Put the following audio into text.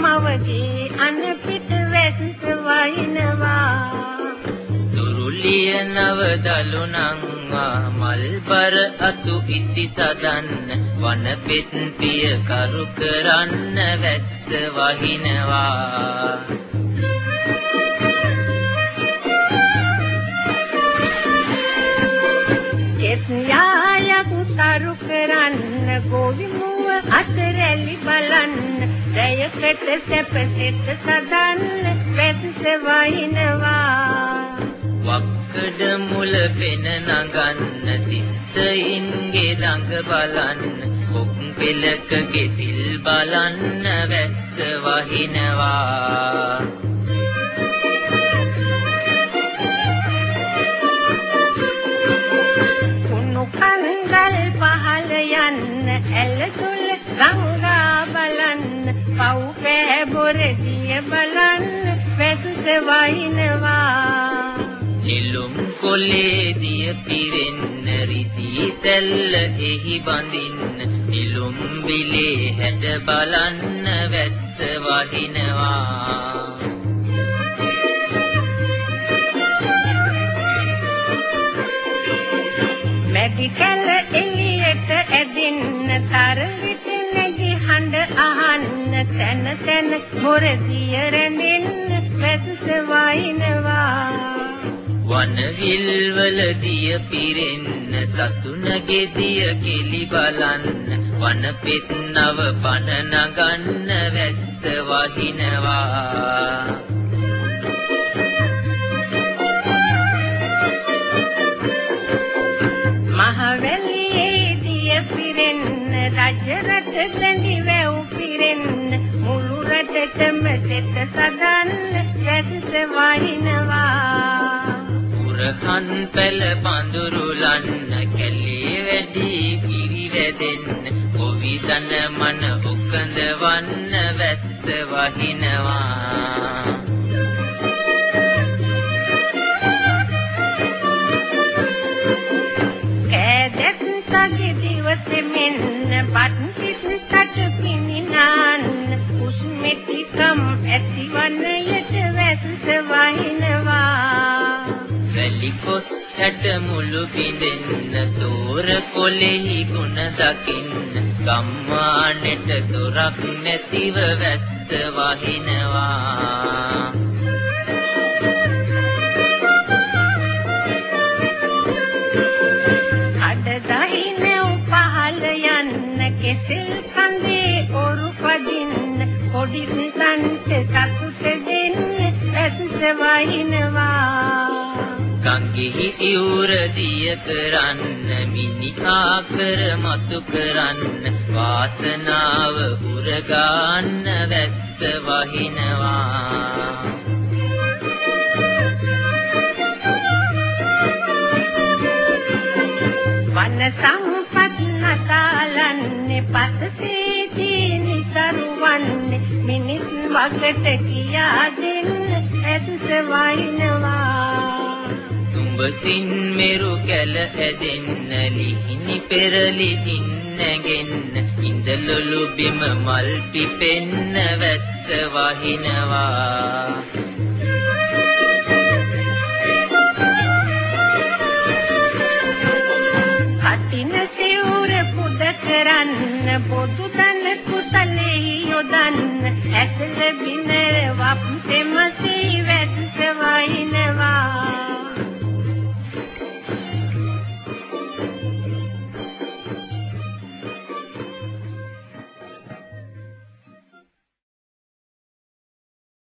මවගේ අනපිට වැස්ස වහිනවා දුරුලිය නව දලුණංවා මල්බර අතු ඉති සදන්න වනපෙත් පිය කරු කරන්න වැස්ස වහිනවා යායක් සරු කරන්න ගෝවිමුව අසරැලි බලන්න රැයකට සැපසෙත් සදන්න වැස්ස වහිනවා වක්කඩ මුල පෙන නගන්න තිත්තයින්ගේ ළඟ බලන්න කොක් පෙලක කෙසිල් බලන්න වැස්ස වහිනවා කන්දල් පහල යන්න ඇලතුල ගංගා බලන්න පව් පෑබොරදිය බලන්න වැස්ස වහිනවා නිලුම් කොලේ දිය පිරෙන්න රිදී තැල්ල එහි බඳින්න නිලුම් බිලේ හැඩ බලන්න වැස්ස වහිනවා මැඩිකල එළියට ඇදින්න තරවිට නැගි හඬ අහන්න තැන තැන මොරදිය රැඳෙන්න වැස්ස වහිනවා වනවිල් වල දිය පිරෙන්න සතුනගේ දිය කෙලි බලන්න වනපෙත් නව පන නගන්න වැස්ස වහිනවා මහවැලියේ දිය පිරෙන්න රජ රට දැඳි වැව් පිරෙන්න මුළු රටටම සෙත සදන්න වැස්ස වහිනවා පුරහන් පැල පඳුරුලන්න කැලේ වැඩි කිරි වැදෙන්න කොවි දන මන උකඳ වන්න වැස්ස වහිනවා මෙන්න පත්තිත් කට පිනිනාන්න කුස්මෙතිකම් ඇතිවන්නයට වැස්ස වහිනවා වැලි කොස් යට මුළු බිඳෙන්න තෝර කොලෙහි ගුණ දකින්න ගම්මානෙට දොරක් නැතිව වැස්ස වහිනවා කෙසෙල් කන්දේ ඔරු පදින්න පොඩි තන්ට සතුට දෙන්න වැස්ස වහිනවා ගංගෙහි ඉවුර දිය කරන්න මිනිහා කර මතු කරන්න වාසනාව උරගන්න වැස්ස වහිනවා වන සම්පත් නසාලන්නේ පසසේදී නිසරුවන්නේ මිනිස් වකට කියා දෙන්න වැස්ස වහිනවා තුඹසින් මෙරු කැල ඇදෙන්න ලිහිණි පෙරලි ඉන්නගෙන්න ඉඳලොලු බිම මල් පිපෙන්න වැස්ස වහිනවා සිවුර පුද කරන්න පොදු දන කුසලෙහි යොදන්න ඇසල බිනර වප්තෙමසී වැස්ස වහිනවා